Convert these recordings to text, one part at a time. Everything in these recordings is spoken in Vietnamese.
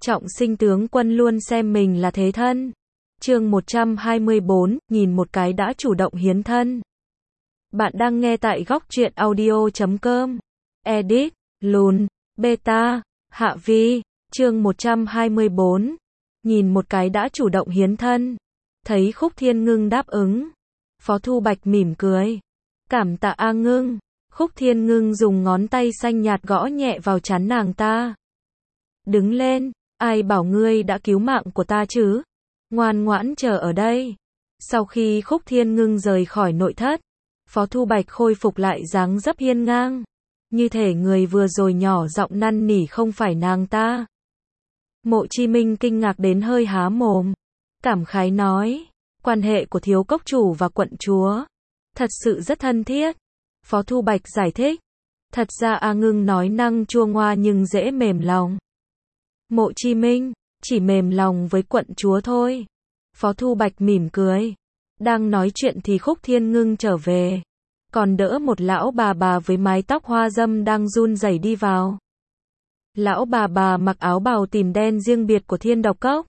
Trọng sinh tướng quân luôn xem mình là thế thân. Chương 124, nhìn một cái đã chủ động hiến thân. Bạn đang nghe tại góc truyện audio.com. Edit, Lùn, Beta, Hạ Vi. Chương 124. Nhìn một cái đã chủ động hiến thân. Thấy Khúc Thiên Ngưng đáp ứng, Phó Thu Bạch mỉm cười. Cảm tạ A Ngưng. Khúc Thiên Ngưng dùng ngón tay xanh nhạt gõ nhẹ vào trán nàng ta. Đứng lên, ai bảo ngươi đã cứu mạng của ta chứ? Ngoan ngoãn chờ ở đây. Sau khi Khúc Thiên Ngưng rời khỏi nội thất, Phó Thu Bạch khôi phục lại dáng dấp hiên ngang. Như thể người vừa rồi nhỏ giọng năn nỉ không phải nàng ta. Mộ Chi Minh kinh ngạc đến hơi há mồm. Cảm khái nói, quan hệ của thiếu cốc chủ và quận chúa thật sự rất thân thiết. Phó Thu Bạch giải thích, thật ra A Ngưng nói năng chua ngoa nhưng dễ mềm lòng. Mộ Chi Minh, chỉ mềm lòng với quận chúa thôi. Phó Thu Bạch mỉm cười. Đang nói chuyện thì Khúc Thiên Ngưng trở về. Còn đỡ một lão bà với mái tóc hoa dâm đang run rẩy đi vào. Lão bà mặc áo bào tím đen riêng biệt của Thiên Độc Cốc.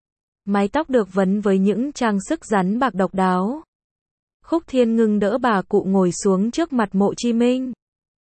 Mái tóc được vấn với những trang sức rắn bạc độc đáo. Khúc Thiên Ngưng đỡ bà cụ ngồi xuống trước mặt Mộ Chi Minh.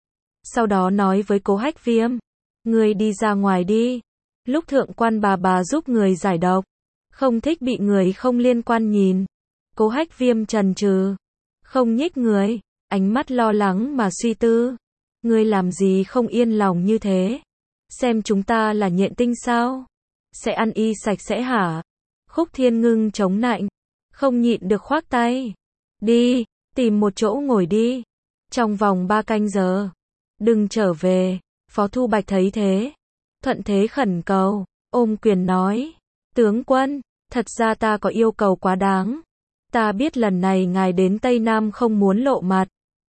Sau đó nói với Cố Hách Viêm, người đi ra ngoài đi. Lúc thượng quan bà giúp người giải độc, không thích bị người không liên quan nhìn. Cố Hách Viêm chần chừ, không nhích người, ánh mắt lo lắng mà suy tư. Ngươi làm gì không yên lòng như thế? Xem chúng ta là nhện tinh sao? Sẽ ăn y sạch sẽ hả? Khúc Thiên Ngưng chống nạnh, không nhịn được khoác tay. Đi, tìm một chỗ ngồi đi. Trong vòng 3 canh giờ. Đừng trở về. Phó Thu Bạch thấy thế, thuận thế khẩn cầu, ôm quyền nói. Tướng quân, thật ra ta có yêu cầu quá đáng. Ta biết lần này ngài đến Tây Nam không muốn lộ mặt.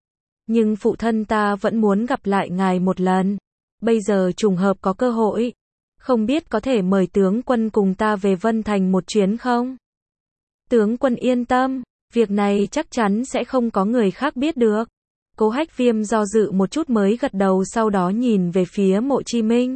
Nhưng phụ thân ta vẫn muốn gặp lại ngài một lần. Bây giờ trùng hợp có cơ hội. Không biết có thể mời tướng quân cùng ta về Vân Thành một chuyến không? Tướng quân yên tâm, việc này chắc chắn sẽ không có người khác biết được. Cố Hách Viêm do dự một chút mới gật đầu, sau đó nhìn về phía Mộ Chi Minh.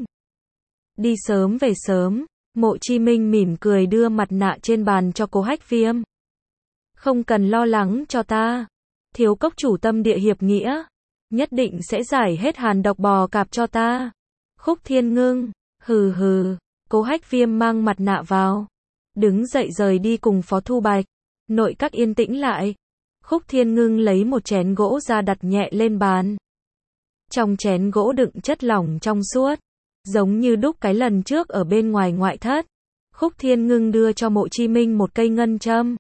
Đi sớm về sớm. Mộ Chi Minh mỉm cười đưa mặt nạ trên bàn cho Cố Hách Viêm. Không cần lo lắng cho ta. Thiếu cốc chủ tâm địa hiệp nghĩa, nhất định sẽ giải hết hàn độc bò cạp cho ta. Khúc Thiên Ngưng, hừ hừ. Cố Hách Viêm mang mặt nạ vào, đứng dậy rời đi cùng Phó Thu Bạch. Nội các yên tĩnh lại. Khúc Thiên Ngưng lấy một chén gỗ ra đặt nhẹ lên bàn. Trong chén gỗ đựng chất lỏng trong suốt, giống như đúc cái lần trước ở bên ngoài ngoại thất. Khúc Thiên Ngưng đưa cho Mộ Chi Minh một cây ngân châm.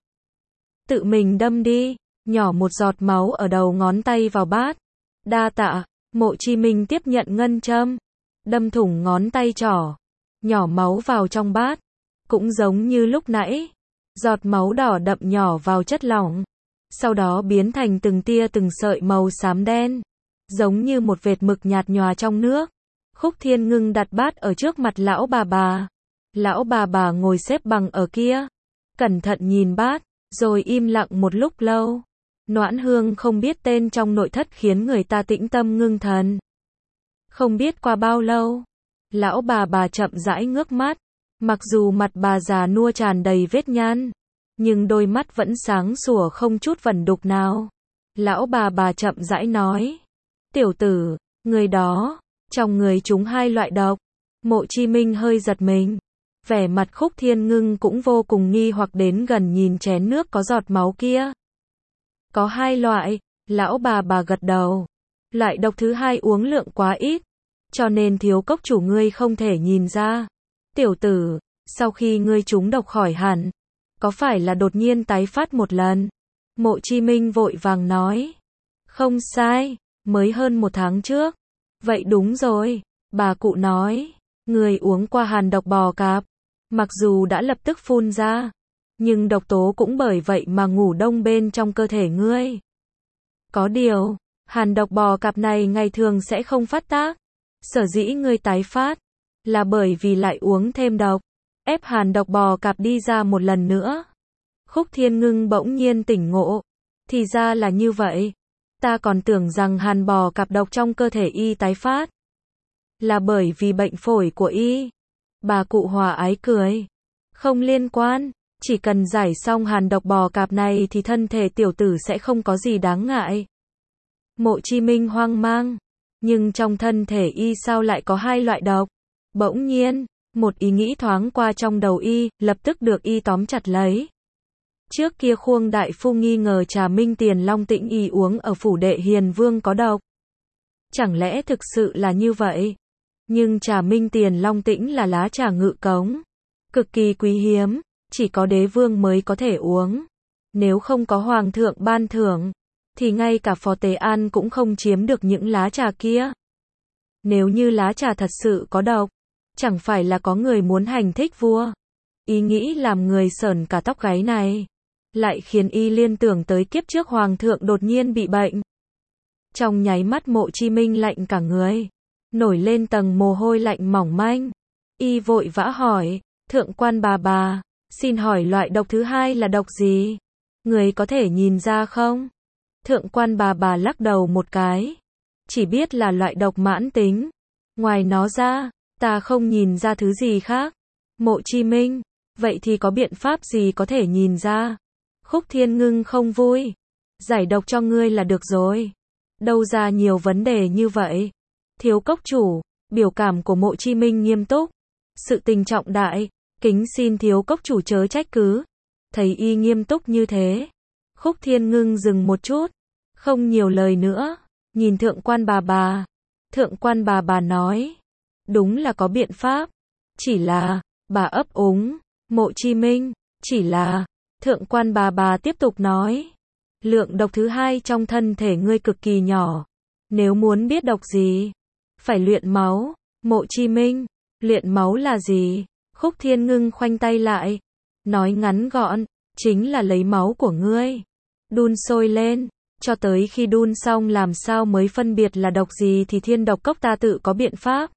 Tự mình đâm đi, nhỏ một giọt máu ở đầu ngón tay vào bát. Đa tạ. Mộ Chi Minh tiếp nhận ngân châm, đâm thủng ngón tay trỏ, nhỏ máu vào trong bát. Cũng giống như lúc nãy, giọt máu đỏ đậm nhỏ vào chất lỏng, sau đó biến thành từng tia từng sợi màu xám đen, giống như một vệt mực nhạt nhòa trong nước. Khúc Thiên Ngưng đặt bát ở trước mặt lão bà. Lão bà ngồi xếp bằng ở kia, cẩn thận nhìn bát, rồi im lặng một lúc lâu. Noãn hương không biết tên trong nội thất khiến người ta tĩnh tâm ngưng thần. Không biết qua bao lâu, lão bà chậm rãi ngước mắt. Mặc dù mặt bà già nua tràn đầy vết nhăn, nhưng đôi mắt vẫn sáng sủa không chút vẩn đục nào. Lão bà chậm rãi nói, tiểu tử, người đó, trong người chúng 2 loại độc. Mộ Chi Minh hơi giật mình. Vẻ mặt Khúc Thiên Ngưng cũng vô cùng nghi hoặc, đến gần nhìn chén nước có giọt máu kia. Có 2 loại, lão bà gật đầu. Loại độc thứ 2 uống lượng quá ít, cho nên thiếu cốc chủ ngươi không thể nhìn ra. Tiểu tử, sau khi ngươi trúng độc khỏi hẳn, có phải là đột nhiên tái phát một lần? Mộ Chi Minh vội vàng nói. Không sai, mới hơn 1 tháng trước. Vậy đúng rồi, bà cụ nói, người uống qua hàn độc bò cạp, mặc dù đã lập tức phun ra, nhưng độc tố cũng bởi vậy mà ngủ đông bên trong cơ thể ngươi. Có điều, hàn độc bò cạp này ngày thường sẽ không phát tác. Sở dĩ ngươi tái phát, là bởi vì lại uống thêm độc, ép hàn độc bò cạp đi ra một lần nữa. Khúc Thiên Ngưng bỗng nhiên tỉnh ngộ. Thì ra là như vậy. Ta còn tưởng rằng hàn bò cạp độc trong cơ thể y tái phát là bởi vì bệnh phổi của y. Bà cụ hòa ái cười. Không liên quan, chỉ cần giải xong hàn độc bò cạp này thì thân thể tiểu tử sẽ không có gì đáng ngại. Mộ Chí Minh hoang mang. Nhưng trong thân thể y sao lại có hai loại độc? Bỗng nhiên, một ý nghĩ thoáng qua trong đầu y, lập tức được y tóm chặt lấy. Trước kia Khuông đại phu nghi ngờ trà Minh Tiền Long Tĩnh y uống ở phủ đệ Hiền Vương có độc. Chẳng lẽ thực sự là như vậy? Nhưng trà Minh Tiền Long Tĩnh là lá trà ngự cống, cực kỳ quý hiếm, chỉ có đế vương mới có thể uống. Nếu không có hoàng thượng ban thưởng, thì ngay cả Phó Tế An cũng không chiếm được những lá trà kia. Nếu như lá trà thật sự có độc, chẳng phải là có người muốn hành thích vua. Ý nghĩ làm người sởn cả tóc gáy này, lại khiến y liên tưởng tới kiếp trước hoàng thượng đột nhiên bị bệnh. Trong nháy mắt Mộ Chí Minh lạnh cả người, nổi lên tầng mồ hôi lạnh mỏng manh. Y vội vã hỏi, thượng quan bà, xin hỏi loại độc thứ hai là độc gì? Người có thể nhìn ra không? Thượng quan bà lắc đầu một cái. Chỉ biết là loại độc mãn tính. Ngoài nó ra, ta không nhìn ra thứ gì khác. Mộ Chí Minh, vậy thì có biện pháp gì có thể nhìn ra? Khúc Thiên Ngưng không vui. Giải độc cho ngươi là được rồi. Đâu ra nhiều vấn đề như vậy? Thiếu cốc chủ, biểu cảm của Mộ Chí Minh nghiêm túc. Sự tình trọng đại, kính xin thiếu cốc chủ chớ trách cứ. Thấy y nghiêm túc như thế, Khúc Thiên Ngưng dừng một chút, không nhiều lời nữa, nhìn thượng quan bà. Thượng quan bà nói, đúng là có biện pháp, chỉ là, bà ấp úng. Mộ Chí Minh, chỉ là, thượng quan bà tiếp tục nói, lượng độc thứ hai trong thân thể ngươi cực kỳ nhỏ, nếu muốn biết độc gì, phải luyện máu. Mộ Chí Minh, luyện máu là gì? Khúc Thiên Ngưng khoanh tay lại, nói ngắn gọn, chính là lấy máu của ngươi, đun sôi lên, cho tới khi đun xong làm sao mới phân biệt là độc gì thì Thiên Độc Cốc ta tự có biện pháp.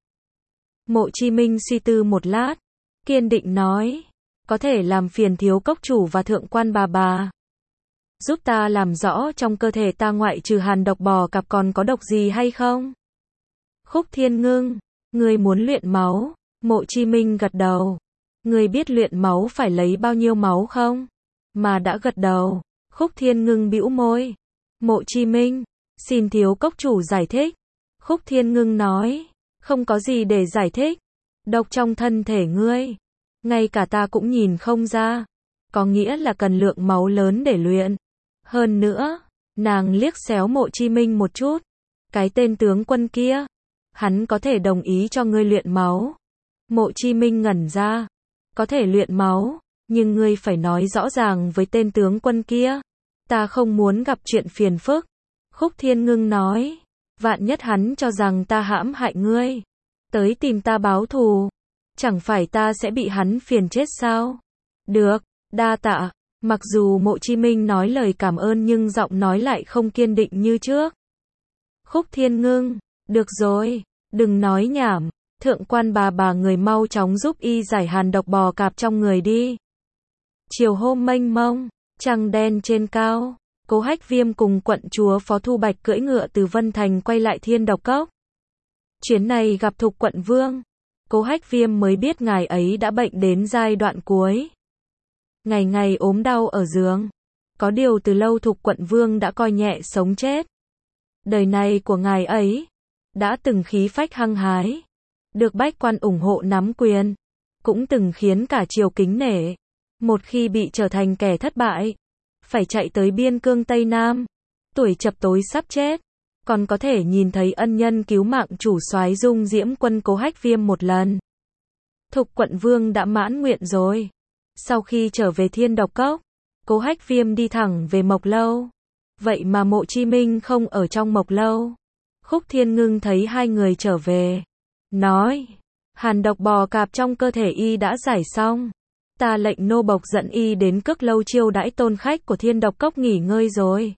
Mộ Chí Minh suy tư một lát, kiên định nói, có thể làm phiền thiếu cốc chủ và thượng quan bà. Giúp ta làm rõ trong cơ thể ta ngoại trừ hàn độc bò cạp còn có độc gì hay không? Khúc Thiên Ngưng, ngươi muốn luyện máu? Mộ Chí Minh gật đầu. Ngươi biết luyện máu phải lấy bao nhiêu máu không? Mà đã gật đầu. Khúc Thiên Ngưng bĩu môi. Mộ Chí Minh, xin thiếu cốc chủ giải thích. Khúc Thiên Ngưng nói, không có gì để giải thích. Độc trong thân thể ngươi, ngay cả ta cũng nhìn không ra. Có nghĩa là cần lượng máu lớn để luyện. Hơn nữa, nàng liếc xéo Mộ Chí Minh một chút. Cái tên tướng quân kia, hắn có thể đồng ý cho ngươi luyện máu. Mộ Chí Minh ngẩn ra. Có thể luyện máu, nhưng ngươi phải nói rõ ràng với tên tướng quân kia. Ta không muốn gặp chuyện phiền phức. Khúc Thiên Ngưng nói, vạn nhất hắn cho rằng ta hãm hại ngươi, tới tìm ta báo thù, chẳng phải ta sẽ bị hắn phiền chết sao? Được, đa tạ. Mặc dù Mộ Chí Minh nói lời cảm ơn nhưng giọng nói lại không kiên định như trước. Khúc Thiên Ngưng, được rồi, đừng nói nhảm. Thượng quan bà người mau chóng giúp y giải hàn độc bò cạp trong người đi. Chiều hôm mênh mông, trăng đen trên cao, Cố Hách Viêm cùng quận chúa Phó Thu Bạch cưỡi ngựa từ Vân Thành quay lại Thiên Độc Cốc. Chuyến này gặp Thục quận vương, Cố Hách Viêm mới biết ngài ấy đã bệnh đến giai đoạn cuối. Ngày ngày ốm đau ở giường. Có điều từ lâu Thục quận vương đã coi nhẹ sống chết. Đời này của ngài ấy, đã từng khí phách hăng hái, được bách quan ủng hộ nắm quyền, cũng từng khiến cả triều kính nể. Một khi bị trở thành kẻ thất bại, phải chạy tới biên cương Tây Nam, tuổi chập tối sắp chết, còn có thể nhìn thấy ân nhân cứu mạng chủ soái Dung Diễm quân Cố Hách Viêm một lần. Thục quận vương đã mãn nguyện rồi. Sau khi trở về Thiên Độc Cốc, Cố Hách Viêm đi thẳng về Mộc Lâu. Vậy mà Mộ Chí Minh không ở trong Mộc Lâu. Khúc Thiên Ngưng thấy hai người trở về, nói, hàn độc bò cạp trong cơ thể y đã giải xong. Ta lệnh nô bộc dẫn y đến Cước Lâu chiêu đãi tôn khách của Thiên Độc Cốc nghỉ ngơi rồi.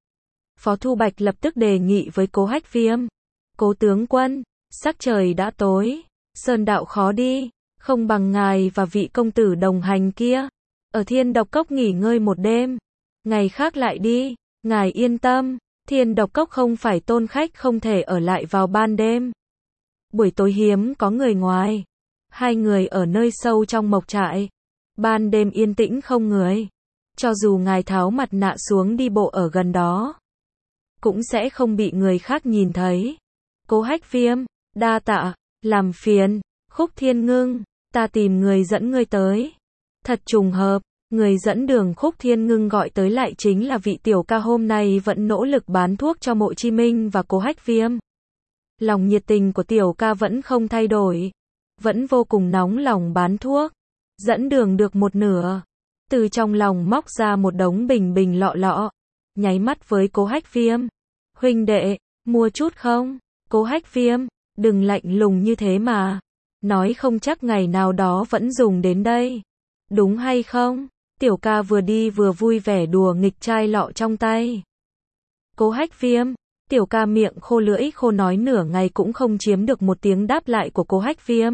Phó Thu Bạch lập tức đề nghị với Cố Hách Viêm. Cố tướng quân, sắc trời đã tối, sơn đạo khó đi, không bằng ngài và vị công tử đồng hành kia, ở Thiên Độc Cốc nghỉ ngơi một đêm, ngày khác lại đi. Ngài yên tâm, Thiên Độc Cốc không phải tôn khách không thể ở lại vào ban đêm. Buổi tối hiếm có người ngoài. Hai người ở nơi sâu trong mộc trại. Ban đêm yên tĩnh không người. Cho dù ngài tháo mặt nạ xuống đi bộ ở gần đó, cũng sẽ không bị người khác nhìn thấy. Cố Hách Viêm, đa tạ, làm phiền. Khúc Thiên Ngưng, ta tìm người dẫn ngươi tới. Thật trùng hợp, người dẫn đường Khúc Thiên Ngưng gọi tới lại chính là vị tiểu ca hôm nay vẫn nỗ lực bán thuốc cho Mộ Chi Minh và Cố Hách Viêm. Lòng nhiệt tình của tiểu ca vẫn không thay đổi, vẫn vô cùng nóng lòng bán thuốc. Dẫn đường được một nửa, từ trong lòng móc ra một đống bình bình lọ lọ, nháy mắt với Cố Hách Viêm. Huynh đệ, mua chút không? Cố Hách Viêm, đừng lạnh lùng như thế mà. Nói không chắc ngày nào đó vẫn dùng đến đây. Đúng hay không? Tiểu ca vừa đi vừa vui vẻ đùa nghịch chai lọ trong tay. Cố Hách Viêm, tiểu ca miệng khô lưỡi khô nói nửa ngày cũng không chiếm được một tiếng đáp lại của Cố Hách Viêm.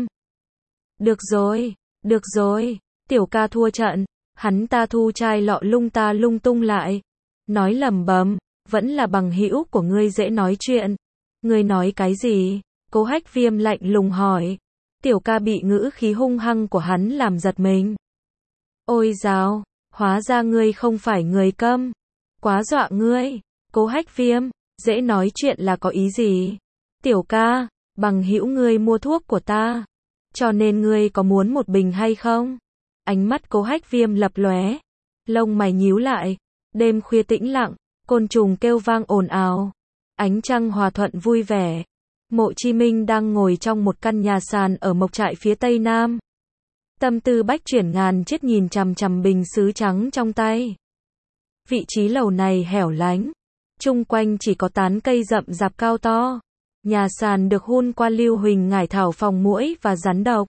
Được rồi, tiểu ca thua trận, hắn ta thu chai lọ lung ta lung tung lại. Nói lẩm bẩm, vẫn là bằng hữu của ngươi dễ nói chuyện. Ngươi nói cái gì? Cố Hách Viêm lạnh lùng hỏi. Tiểu ca bị ngữ khí hung hăng của hắn làm giật mình. Ôi dào, hóa ra ngươi không phải người câm. Quá dọa ngươi. Cố Hách Viêm, dễ nói chuyện là có ý gì? Tiểu ca, bằng hữu ngươi mua thuốc của ta, cho nên ngươi có muốn một bình hay không? Ánh mắt Cố Hách Viêm lập lóe, lông mày nhíu lại. Đêm khuya tĩnh lặng, côn trùng kêu vang ồn ào, ánh trăng hòa thuận vui vẻ. Mộ Chi Minh đang ngồi trong một căn nhà sàn ở mộc trại phía tây nam. Tâm tư bách chuyển ngàn chết nhìn chằm chằm bình sứ trắng trong tay. Vị trí lầu này hẻo lánh, chung quanh chỉ có tán cây rậm rạp cao to. Nhà sàn được hun qua lưu huỳnh ngải thảo phòng muỗi và rắn độc.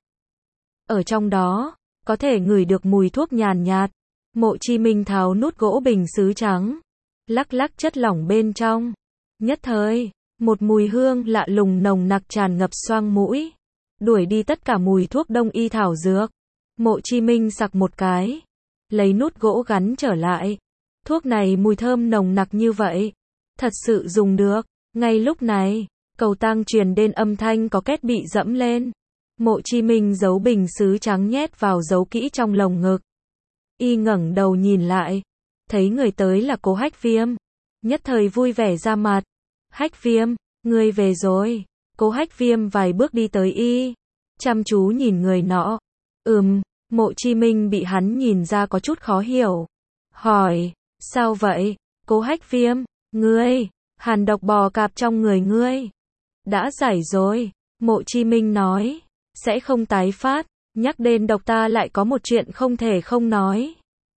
Ở trong đó, có thể ngửi được mùi thuốc nhàn nhạt. Mộ Chi Minh tháo nút gỗ bình sứ trắng, lắc lắc chất lỏng bên trong. Nhất thời, một mùi hương lạ lùng nồng nặc tràn ngập xoang mũi, đuổi đi tất cả mùi thuốc đông y thảo dược. Mộ Chi Minh sặc một cái, lấy nút gỗ gắn trở lại. Thuốc này mùi thơm nồng nặc như vậy, thật sự dùng được. Ngay lúc này, cầu tang truyền đến âm thanh có két bị dẫm lên. Mộ Chi Minh giấu bình sứ trắng nhét vào giấu kỹ trong lồng ngực. Y ngẩng đầu nhìn lại, thấy người tới là Cố Hách Viêm, nhất thời vui vẻ ra mặt. Hách Viêm, ngươi về rồi. Cố Hách Viêm vài bước đi tới y, chăm chú nhìn người nọ. Mộ Chi Minh bị hắn nhìn ra có chút khó hiểu. Hỏi, sao vậy? Cố Hách Viêm, ngươi, hàn độc bò cạp trong người ngươi đã giải rồi. Mộ Chi Minh nói, sẽ không tái phát. Nhắc đến độc ta lại có một chuyện không thể không nói.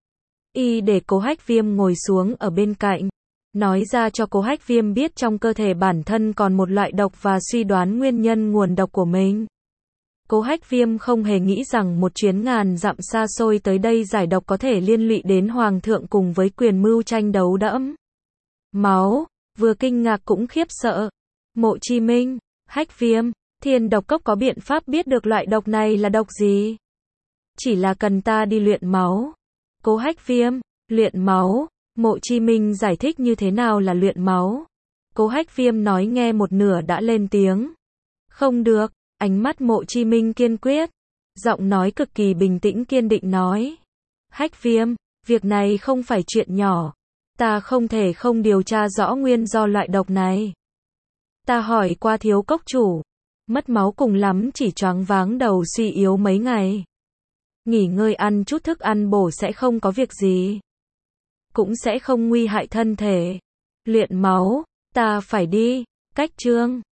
Y để Cố Hách Viêm ngồi xuống ở bên cạnh, nói ra cho Cố Hách Viêm biết trong cơ thể bản thân còn một loại độc và suy đoán nguyên nhân nguồn độc của mình. Cố Hách Viêm không hề nghĩ rằng một chuyến ngàn dặm xa xôi tới đây giải độc có thể liên lụy đến Hoàng thượng cùng với quyền mưu tranh đấu đẫm máu, vừa kinh ngạc cũng khiếp sợ. Mộ Chi Minh, Hách Viêm, Thiên Độc Cốc có biện pháp biết được loại độc này là độc gì? Chỉ là cần ta đi luyện máu. Cố Hách Viêm, luyện máu. Mộ Chi Minh giải thích như thế nào là luyện máu. Cố Hách Viêm nói nghe một nửa đã lên tiếng. Không được, ánh mắt Mộ Chi Minh kiên quyết. Giọng nói cực kỳ bình tĩnh kiên định nói. Hách Viêm, việc này không phải chuyện nhỏ. Ta không thể không điều tra rõ nguyên do loại độc này. Ta hỏi qua thiếu cốc chủ. Mất máu cùng lắm chỉ choáng váng đầu suy yếu mấy ngày. Nghỉ ngơi ăn chút thức ăn bổ sẽ không có việc gì. Cũng sẽ không nguy hại thân thể. Luyện máu, ta phải đi. Cách chương